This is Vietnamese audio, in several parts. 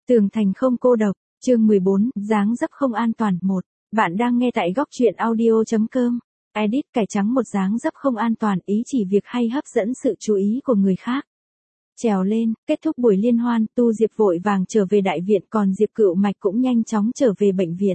Tường thành không cô độc, chương 14, dáng dấp không an toàn 1. Bạn đang nghe tại góc truyện audio.com. Edit cải trắng một dáng dấp không an toàn ý chỉ việc hay hấp dẫn sự chú ý của người khác. Trèo lên, kết thúc buổi liên hoan, Tu Diệp vội vàng trở về đại viện còn Diệp Cựu Mạch cũng nhanh chóng trở về bệnh viện.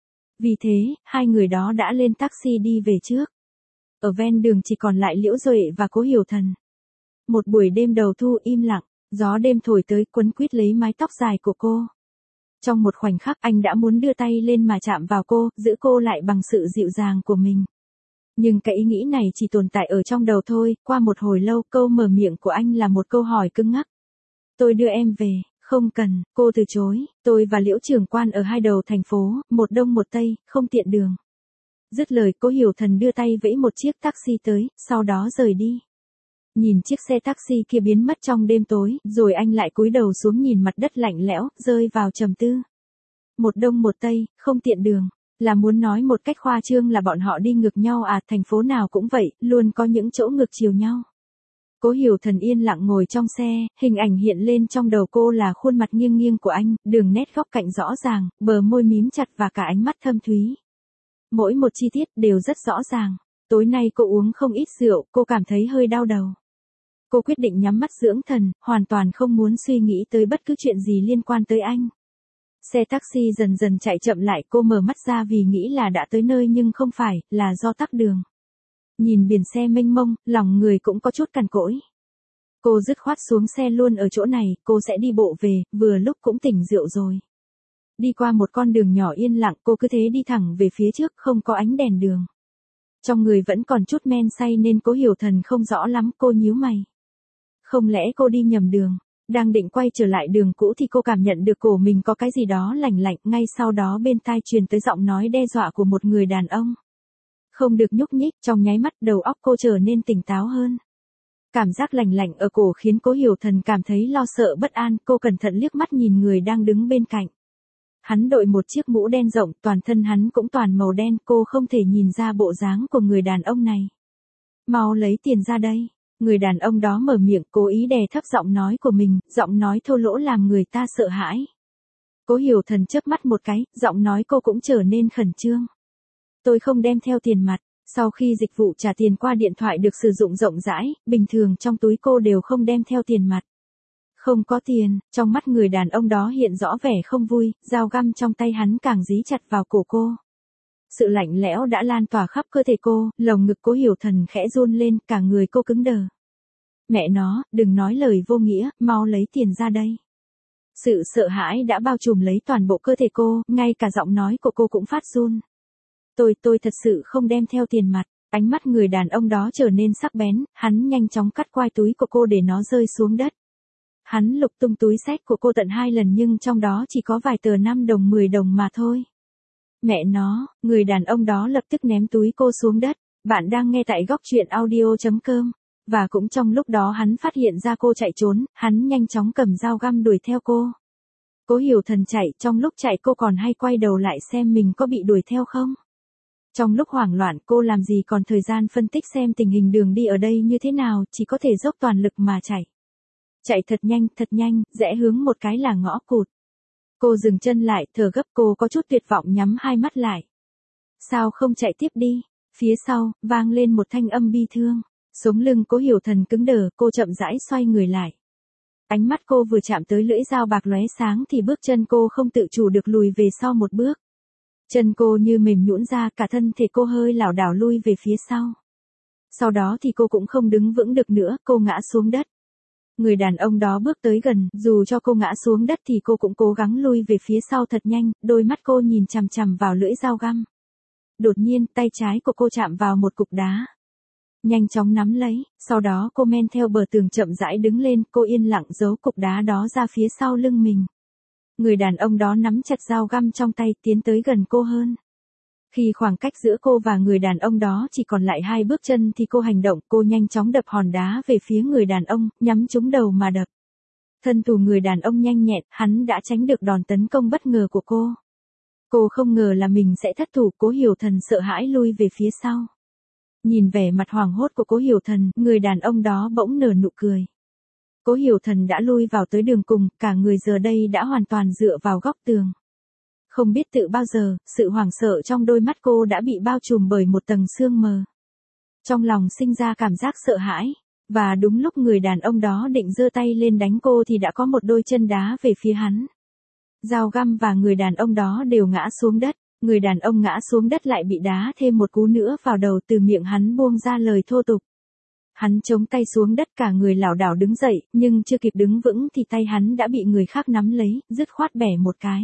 Vì thế, hai người đó đã lên taxi đi về trước. Ở ven đường chỉ còn lại Liễu Duệ và Cố Hiểu Thần. Một buổi đêm đầu thu im lặng, gió đêm thổi tới quấn quýt lấy mái tóc dài của cô. Trong một khoảnh khắc anh đã muốn đưa tay lên mà chạm vào cô, giữ cô lại bằng sự dịu dàng của mình. Nhưng cái ý nghĩ này chỉ tồn tại ở trong đầu thôi, qua một hồi lâu câu mở miệng của anh là một câu hỏi cứng ngắc. Tôi đưa em về, không cần, cô từ chối, tôi và Liễu trưởng quan ở hai đầu thành phố, một đông một tây, không tiện đường. Dứt lời Cố Hiểu Thần đưa tay vẫy một chiếc taxi tới, sau đó rời đi. Nhìn chiếc xe taxi kia biến mất trong đêm tối, rồi anh lại cúi đầu xuống nhìn mặt đất lạnh lẽo, rơi vào trầm tư. Một đông một tây, không tiện đường, là muốn nói một cách khoa trương là bọn họ đi ngược nhau à, thành phố nào cũng vậy, luôn có những chỗ ngược chiều nhau. Cố Hiểu Thần yên lặng ngồi trong xe, hình ảnh hiện lên trong đầu cô là khuôn mặt nghiêng nghiêng của anh, đường nét góc cạnh rõ ràng, bờ môi mím chặt và cả ánh mắt thâm thúy. Mỗi một chi tiết đều rất rõ ràng. Tối nay cô uống không ít rượu, cô cảm thấy hơi đau đầu. Cô quyết định nhắm mắt dưỡng thần, hoàn toàn không muốn suy nghĩ tới bất cứ chuyện gì liên quan tới anh. Xe taxi dần dần chạy chậm lại, cô mở mắt ra vì nghĩ là đã tới nơi nhưng không phải, là do tắc đường. Nhìn biển xe mênh mông, lòng người cũng có chút cằn cỗi. Cô dứt khoát xuống xe luôn ở chỗ này, cô sẽ đi bộ về, vừa lúc cũng tỉnh rượu rồi. Đi qua một con đường nhỏ yên lặng, cô cứ thế đi thẳng về phía trước, không có ánh đèn đường. Trong người vẫn còn chút men say nên Cố Hiểu Thần không rõ lắm, cô nhíu mày. Không lẽ cô đi nhầm đường? Đang định quay trở lại đường cũ thì cô cảm nhận được cổ mình có cái gì đó lạnh lạnh, ngay sau đó bên tai truyền tới giọng nói đe dọa của một người đàn ông. Không được nhúc nhích, trong nháy mắt đầu óc cô trở nên tỉnh táo hơn. Cảm giác lạnh lạnh ở cổ khiến Cố Hiểu Thần cảm thấy lo sợ bất an, cô cẩn thận liếc mắt nhìn người đang đứng bên cạnh. Hắn đội một chiếc mũ đen rộng, toàn thân hắn cũng toàn màu đen, cô không thể nhìn ra bộ dáng của người đàn ông này. Mau lấy tiền ra đây. Người đàn ông đó mở miệng, cố ý đè thấp giọng nói của mình, giọng nói thô lỗ làm người ta sợ hãi. Cố Hiểu Thần chớp mắt một cái, giọng nói cô cũng trở nên khẩn trương. Tôi không đem theo tiền mặt. Sau khi dịch vụ trả tiền qua điện thoại được sử dụng rộng rãi, bình thường trong túi cô đều không đem theo tiền mặt. Không có tiền, trong mắt người đàn ông đó hiện rõ vẻ không vui, dao găm trong tay hắn càng dí chặt vào cổ cô. Sự lạnh lẽo đã lan tỏa khắp cơ thể cô, lồng ngực Cố Hiểu Thần khẽ run lên, cả người cô cứng đờ. Mẹ nó, đừng nói lời vô nghĩa, mau lấy tiền ra đây. Sự sợ hãi đã bao trùm lấy toàn bộ cơ thể cô, ngay cả giọng nói của cô cũng phát run. Tôi thật sự không đem theo tiền mặt. Ánh mắt người đàn ông đó trở nên sắc bén, hắn nhanh chóng cắt quai túi của cô để nó rơi xuống đất. Hắn lục tung túi xách của cô tận 2 lần nhưng trong đó chỉ có vài tờ 5 đồng 10 đồng mà thôi. Mẹ nó, người đàn ông đó lập tức ném túi cô xuống đất. Bạn đang nghe tại góc truyện audio.com. Và cũng trong lúc đó hắn phát hiện ra cô chạy trốn, hắn nhanh chóng cầm dao găm đuổi theo cô. Cố Hiểu Thần chạy, trong lúc chạy cô còn hay quay đầu lại xem mình có bị đuổi theo không. Trong lúc hoảng loạn cô làm gì còn thời gian phân tích xem tình hình đường đi ở đây như thế nào, chỉ có thể dốc toàn lực mà chạy. Chạy thật nhanh, rẽ hướng một cái là ngõ cụt. Cô dừng chân lại, thở gấp, cô có chút tuyệt vọng nhắm hai mắt lại. Sao không chạy tiếp đi? Phía sau, vang lên một thanh âm bi thương. Sống lưng Cố Hiểu Thần cứng đờ, cô chậm rãi xoay người lại. Ánh mắt cô vừa chạm tới lưỡi dao bạc lóe sáng thì bước chân cô không tự chủ được lùi về sau một bước. Chân cô như mềm nhũn ra, cả thân thể cô hơi lảo đảo lui về phía sau. Sau đó thì cô cũng không đứng vững được nữa, cô ngã xuống đất. Người đàn ông đó bước tới gần, dù cho cô ngã xuống đất thì cô cũng cố gắng lui về phía sau thật nhanh, đôi mắt cô nhìn chằm chằm vào lưỡi dao găm. Đột nhiên, tay trái của cô chạm vào một cục đá. Nhanh chóng nắm lấy, sau đó cô men theo bờ tường chậm rãi đứng lên, cô yên lặng giấu cục đá đó ra phía sau lưng mình. Người đàn ông đó nắm chặt dao găm trong tay, tiến tới gần cô hơn. Khi khoảng cách giữa cô và người đàn ông đó chỉ còn lại 2 bước chân thì cô hành động, cô nhanh chóng đập hòn đá về phía người đàn ông, nhắm trúng đầu mà đập. Thân thủ người đàn ông nhanh nhẹn, hắn đã tránh được đòn tấn công bất ngờ của cô. Cô không ngờ là mình sẽ thất thủ, Cố Hiểu Thần sợ hãi lui về phía sau. Nhìn vẻ mặt hoảng hốt của Cố Hiểu Thần, người đàn ông đó bỗng nở nụ cười. Cố Hiểu Thần đã lui vào tới đường cùng, cả người giờ đây đã hoàn toàn dựa vào góc tường. Không biết tự bao giờ, sự hoảng sợ trong đôi mắt cô đã bị bao trùm bởi một tầng sương mờ. Trong lòng sinh ra cảm giác sợ hãi, và đúng lúc người đàn ông đó định giơ tay lên đánh cô thì đã có một đôi chân đá về phía hắn. Dao găm và người đàn ông đó đều ngã xuống đất, người đàn ông ngã xuống đất lại bị đá thêm một cú nữa vào đầu, từ miệng hắn buông ra lời thô tục. Hắn chống tay xuống đất, cả người lảo đảo đứng dậy, nhưng chưa kịp đứng vững thì tay hắn đã bị người khác nắm lấy, dứt khoát bẻ một cái.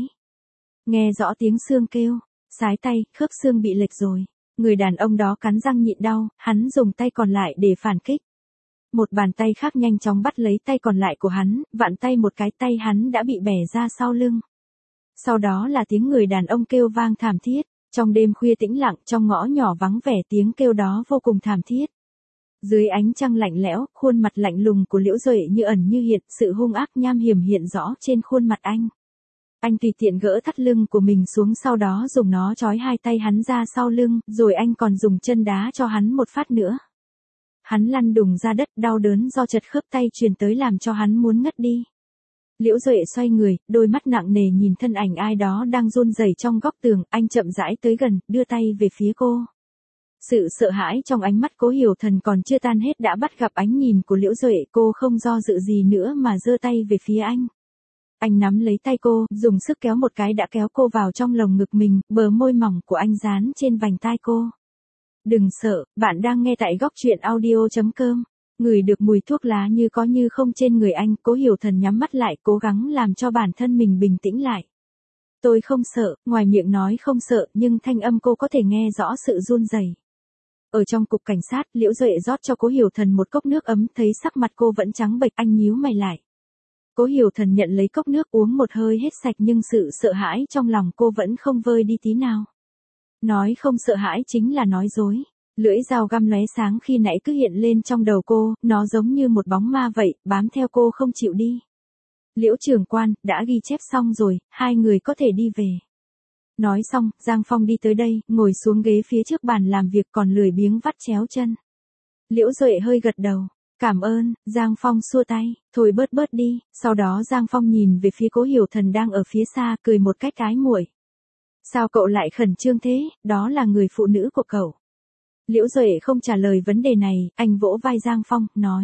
Nghe rõ tiếng xương kêu, sái tay, khớp xương bị lệch rồi. Người đàn ông đó cắn răng nhịn đau, hắn dùng tay còn lại để phản kích. Một bàn tay khác nhanh chóng bắt lấy tay còn lại của hắn, vặn tay một cái, tay hắn đã bị bẻ ra sau lưng. Sau đó là tiếng người đàn ông kêu vang thảm thiết. Trong đêm khuya tĩnh lặng, trong ngõ nhỏ vắng vẻ, tiếng kêu đó vô cùng thảm thiết. Dưới ánh trăng lạnh lẽo, khuôn mặt lạnh lùng của Liễu Duệ như ẩn như hiện, sự hung ác nham hiểm hiện rõ trên khuôn mặt anh. Anh tùy tiện gỡ thắt lưng của mình xuống, sau đó dùng nó trói hai tay hắn ra sau lưng, rồi anh còn dùng chân đá cho hắn một phát nữa. Hắn lăn đùng ra đất, đau đớn do chật khớp tay truyền tới làm cho hắn muốn ngất đi. Liễu Duệ xoay người, đôi mắt nặng nề nhìn thân ảnh ai đó đang run rẩy trong góc tường, anh chậm rãi tới gần, đưa tay về phía cô. Sự sợ hãi trong ánh mắt Cố Hiểu Thần còn chưa tan hết đã bắt gặp ánh nhìn của Liễu Duệ, cô không do dự gì nữa mà giơ tay về phía anh. Anh nắm lấy tay cô, dùng sức kéo một cái đã kéo cô vào trong lồng ngực mình, bờ môi mỏng của anh dán trên vành tai cô. Đừng sợ, bạn đang nghe tại góc truyện audio.com. Ngửi được mùi thuốc lá như có như không trên người anh, Cố Hiểu Thần nhắm mắt lại, cố gắng làm cho bản thân mình bình tĩnh lại. Tôi không sợ, ngoài miệng nói không sợ, nhưng thanh âm cô có thể nghe rõ sự run rẩy. Ở trong cục cảnh sát, Liễu Duệ rót cho Cố Hiểu Thần một cốc nước ấm, thấy sắc mặt cô vẫn trắng bệch, anh nhíu mày lại. Cố Hiểu Thần nhận lấy cốc nước uống một hơi hết sạch, nhưng sự sợ hãi trong lòng cô vẫn không vơi đi tí nào. Nói không sợ hãi chính là nói dối. Lưỡi dao găm lóe sáng khi nãy cứ hiện lên trong đầu cô, nó giống như một bóng ma vậy, bám theo cô không chịu đi. Liễu trưởng quan, đã ghi chép xong rồi, hai người có thể đi về. Nói xong, Giang Phong đi tới đây, ngồi xuống ghế phía trước bàn làm việc, còn lười biếng vắt chéo chân. Liễu Duệ hơi gật đầu. Cảm ơn, Giang Phong xua tay, thôi bớt đi, sau đó Giang Phong nhìn về phía Cố Hiểu Thần đang ở phía xa, cười một cách ái muội. Sao cậu lại khẩn trương thế, đó là người phụ nữ của cậu. Liễu Duệ không trả lời vấn đề này, anh vỗ vai Giang Phong, nói.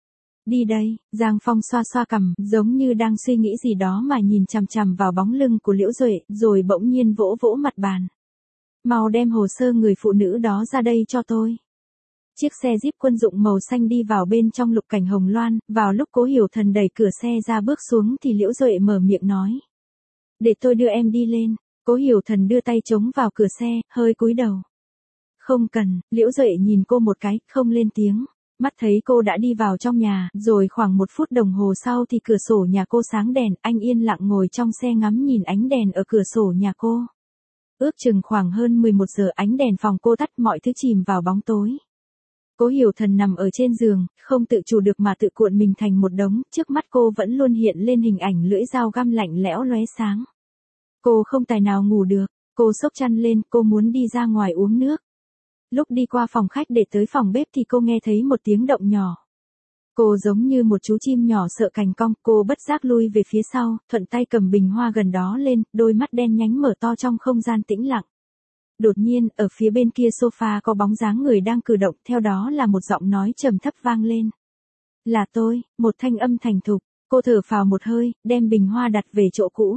Đi đây, Giang Phong xoa xoa cằm, giống như đang suy nghĩ gì đó mà nhìn chằm chằm vào bóng lưng của Liễu Duệ, rồi bỗng nhiên vỗ vỗ mặt bàn. Mau đem hồ sơ người phụ nữ đó ra đây cho tôi. Chiếc xe Jeep quân dụng màu xanh đi vào bên trong Lục Cảnh Hồng Loan, vào lúc Cố Hiểu Thần đẩy cửa xe ra bước xuống thì Liễu Duệ mở miệng nói. Để tôi đưa em đi lên. Cố Hiểu Thần đưa tay chống vào cửa xe, hơi cúi đầu. Không cần, Liễu Duệ nhìn cô một cái, không lên tiếng. Mắt thấy cô đã đi vào trong nhà, rồi khoảng 1 phút đồng hồ sau thì cửa sổ nhà cô sáng đèn, anh yên lặng ngồi trong xe ngắm nhìn ánh đèn ở cửa sổ nhà cô. Ước chừng khoảng hơn 11 giờ ánh đèn phòng cô tắt, mọi thứ chìm vào bóng tối. Cố Hiểu Thần nằm ở trên giường, không tự chủ được mà tự cuộn mình thành một đống, trước mắt cô vẫn luôn hiện lên hình ảnh lưỡi dao găm lạnh lẽo lóe sáng. Cô không tài nào ngủ được, cô xốc chăn lên, cô muốn đi ra ngoài uống nước. Lúc đi qua phòng khách để tới phòng bếp thì cô nghe thấy một tiếng động nhỏ. Cô giống như một chú chim nhỏ sợ cành cong, cô bất giác lui về phía sau, thuận tay cầm bình hoa gần đó lên, đôi mắt đen nhánh mở to trong không gian tĩnh lặng. Đột nhiên, ở phía bên kia sofa có bóng dáng người đang cử động, theo đó là một giọng nói trầm thấp vang lên. Là tôi, một thanh âm thành thục, cô thở phào một hơi, đem bình hoa đặt về chỗ cũ.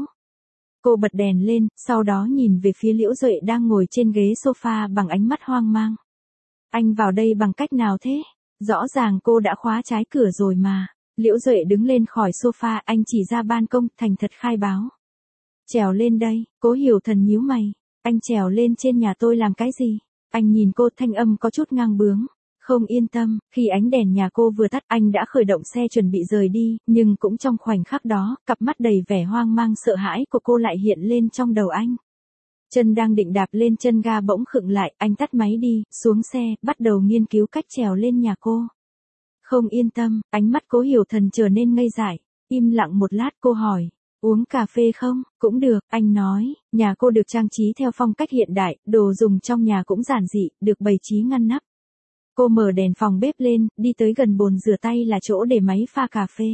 Cô bật đèn lên, sau đó nhìn về phía Liễu Duệ đang ngồi trên ghế sofa bằng ánh mắt hoang mang. Anh vào đây bằng cách nào thế? Rõ ràng cô đã khóa trái cửa rồi mà. Liễu Duệ đứng lên khỏi sofa, anh chỉ ra ban công, thành thật khai báo. Trèo lên đây, Cố Hiểu Thần nhíu mày. Anh trèo lên trên nhà tôi làm cái gì? Anh nhìn cô, thanh âm có chút ngang bướng. Không yên tâm, khi ánh đèn nhà cô vừa tắt, anh đã khởi động xe chuẩn bị rời đi, nhưng cũng trong khoảnh khắc đó, cặp mắt đầy vẻ hoang mang sợ hãi của cô lại hiện lên trong đầu anh. Chân đang định đạp lên chân ga bỗng khựng lại, anh tắt máy đi, xuống xe, bắt đầu nghiên cứu cách trèo lên nhà cô. Không yên tâm, ánh mắt Cố Hiểu Thần trở nên ngây dại. Im lặng một lát cô hỏi. Uống cà phê không? Cũng được, anh nói, nhà cô được trang trí theo phong cách hiện đại, đồ dùng trong nhà cũng giản dị, được bày trí ngăn nắp. Cô mở đèn phòng bếp lên, đi tới gần bồn rửa tay là chỗ để máy pha cà phê.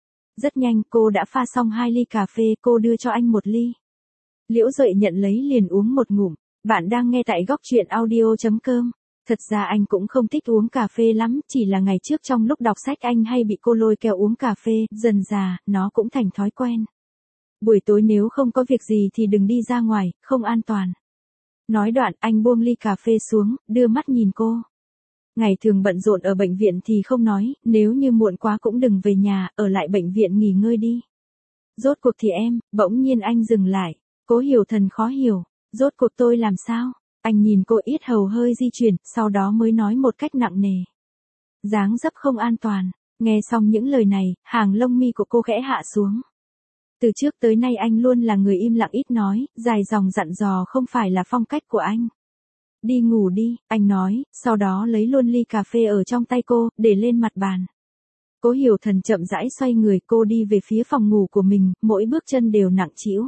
Rất nhanh cô đã pha xong 2 ly cà phê, cô đưa cho anh 1 ly. Liễu Duệ nhận lấy liền uống một ngụm. Bạn đang nghe tại góc truyện audio.com. Thật ra anh cũng không thích uống cà phê lắm, chỉ là ngày trước trong lúc đọc sách anh hay bị cô lôi kéo uống cà phê, dần dà, nó cũng thành thói quen. Buổi tối nếu không có việc gì thì đừng đi ra ngoài, không an toàn. Nói đoạn anh buông ly cà phê xuống, đưa mắt nhìn cô. Ngày thường bận rộn ở bệnh viện thì không nói, nếu như muộn quá cũng đừng về nhà, ở lại bệnh viện nghỉ ngơi đi. Rốt cuộc thì em, bỗng nhiên anh dừng lại. Cố Hiểu Thần khó hiểu, rốt cuộc tôi làm sao? Anh nhìn cô yết hầu hơi di chuyển, sau đó mới nói một cách nặng nề. Dáng dấp không an toàn. Nghe xong những lời này, hàng lông mi của cô khẽ hạ xuống. Từ trước tới nay anh luôn là người im lặng ít nói, dài dòng dặn dò không phải là phong cách của anh. Đi ngủ đi, anh nói, sau đó lấy luôn ly cà phê ở trong tay cô, để lên mặt bàn. Cố Hiểu Thần chậm rãi xoay người, cô đi về phía phòng ngủ của mình, mỗi bước chân đều nặng trĩu.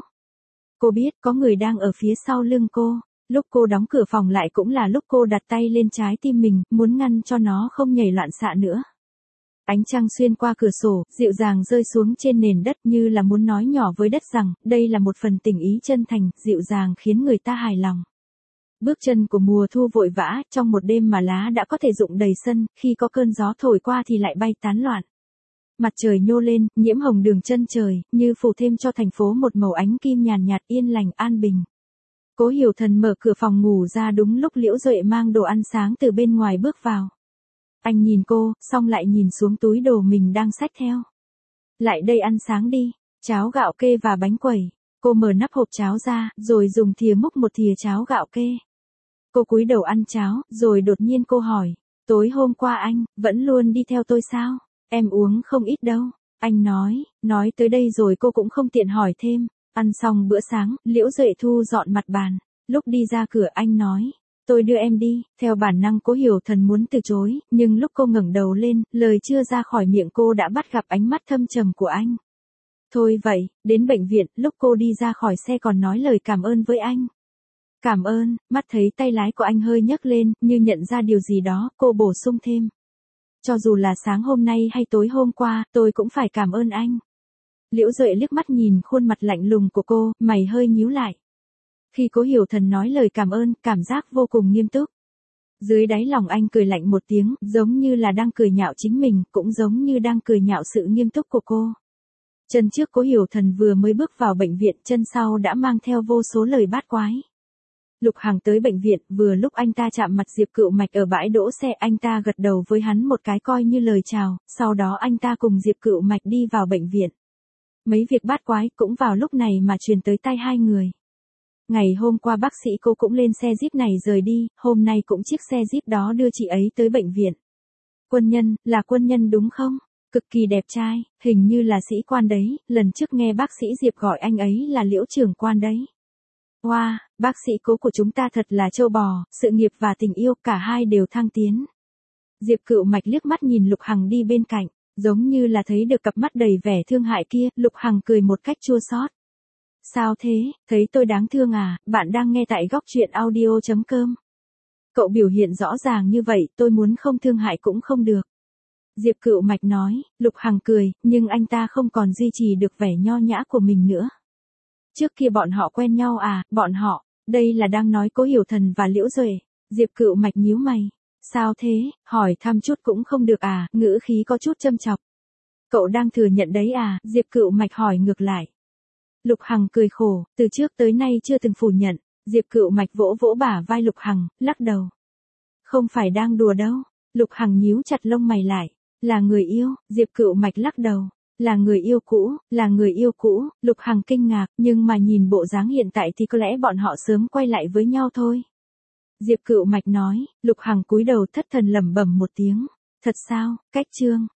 Cô biết có người đang ở phía sau lưng cô. Lúc cô đóng cửa phòng lại cũng là lúc cô đặt tay lên trái tim mình, muốn ngăn cho nó không nhảy loạn xạ nữa. Ánh trăng xuyên qua cửa sổ, dịu dàng rơi xuống trên nền đất như là muốn nói nhỏ với đất rằng, đây là một phần tình ý chân thành, dịu dàng khiến người ta hài lòng. Bước chân của mùa thu vội vã, trong một đêm mà lá đã có thể rụng đầy sân, khi có cơn gió thổi qua thì lại bay tán loạn. Mặt trời nhô lên, nhiễm hồng đường chân trời, như phủ thêm cho thành phố một màu ánh kim nhàn nhạt yên lành an bình. Cố Hiểu Thần mở cửa phòng ngủ ra đúng lúc Liễu Duệ mang đồ ăn sáng từ bên ngoài bước vào. Anh nhìn cô, xong lại nhìn xuống túi đồ mình đang xách theo. Lại đây ăn sáng đi, cháo gạo kê và bánh quẩy. Cô mở nắp hộp cháo ra, rồi dùng thìa múc một thìa cháo gạo kê. Cô cúi đầu ăn cháo, rồi đột nhiên cô hỏi, tối hôm qua anh, vẫn luôn đi theo tôi sao? Em uống không ít đâu. Anh nói tới đây rồi cô cũng không tiện hỏi thêm. Ăn xong bữa sáng, Liễu Duệ thu dọn mặt bàn. Lúc đi ra cửa anh nói, tôi đưa em đi. Theo bản năng Cố Hiểu Thần muốn từ chối, nhưng lúc cô ngẩng đầu lên, lời chưa ra khỏi miệng cô đã bắt gặp ánh mắt thâm trầm của anh. Thôi vậy, đến bệnh viện, lúc cô đi ra khỏi xe còn nói lời cảm ơn với anh. Cảm ơn, mắt thấy tay lái của anh hơi nhấc lên, như nhận ra điều gì đó, cô bổ sung thêm. Cho dù là sáng hôm nay hay tối hôm qua, tôi cũng phải cảm ơn anh. Liễu Duệ liếc mắt nhìn khuôn mặt lạnh lùng của cô, mày hơi nhíu lại. Khi Cố Hiểu Thần nói lời cảm ơn, cảm giác vô cùng nghiêm túc. Dưới đáy lòng anh cười lạnh một tiếng, giống như là đang cười nhạo chính mình, cũng giống như đang cười nhạo sự nghiêm túc của cô. Chân trước Cố Hiểu Thần vừa mới bước vào bệnh viện, chân sau đã mang theo vô số lời bát quái. Lục Hằng tới bệnh viện, vừa lúc anh ta chạm mặt Diệp Cựu Mạch ở bãi đỗ xe, anh ta gật đầu với hắn một cái coi như lời chào, sau đó anh ta cùng Diệp Cựu Mạch đi vào bệnh viện. Mấy việc bát quái cũng vào lúc này mà truyền tới tai hai người. Ngày hôm qua bác sĩ cô cũng lên xe jeep này rời đi, hôm nay cũng chiếc xe jeep đó đưa chị ấy tới bệnh viện. Quân nhân, là quân nhân đúng không? Cực kỳ đẹp trai, hình như là sĩ quan đấy, lần trước nghe bác sĩ Diệp gọi anh ấy là Liễu trưởng quan đấy. Wow, bác sĩ Cố của chúng ta thật là trâu bò, sự nghiệp và tình yêu cả hai đều thăng tiến. Diệp Cựu Mạch liếc mắt nhìn Lục Hằng đi bên cạnh, giống như là thấy được cặp mắt đầy vẻ thương hại kia, Lục Hằng cười một cách chua xót. Sao thế, thấy tôi đáng thương à, bạn đang nghe tại góc truyện audio.com. Cậu biểu hiện rõ ràng như vậy, tôi muốn không thương hại cũng không được. Diệp Cựu Mạch nói, Lục Hằng cười, nhưng anh ta không còn duy trì được vẻ nho nhã của mình nữa. Trước kia bọn họ quen nhau à, bọn họ, đây là đang nói Cố Hiểu Thần và Liễu Duệ. Diệp Cựu Mạch nhíu mày. Sao thế, hỏi thăm chút cũng không được à, ngữ khí có chút châm chọc. Cậu đang thừa nhận đấy à, Diệp Cựu Mạch hỏi ngược lại. Lục Hằng cười khổ, từ trước tới nay chưa từng phủ nhận. Diệp Cựu Mạch vỗ vỗ bả vai Lục Hằng, lắc đầu. Không phải đang đùa đâu. Lục Hằng nhíu chặt lông mày lại. Là người yêu, Diệp Cựu Mạch lắc đầu. Là người yêu cũ, là người yêu cũ, Lục Hằng kinh ngạc, nhưng mà nhìn bộ dáng hiện tại thì có lẽ bọn họ sớm quay lại với nhau thôi. Diệp Cựu Mạch nói, Lục Hằng cúi đầu thất thần lẩm bẩm một tiếng. Thật sao, cách chương.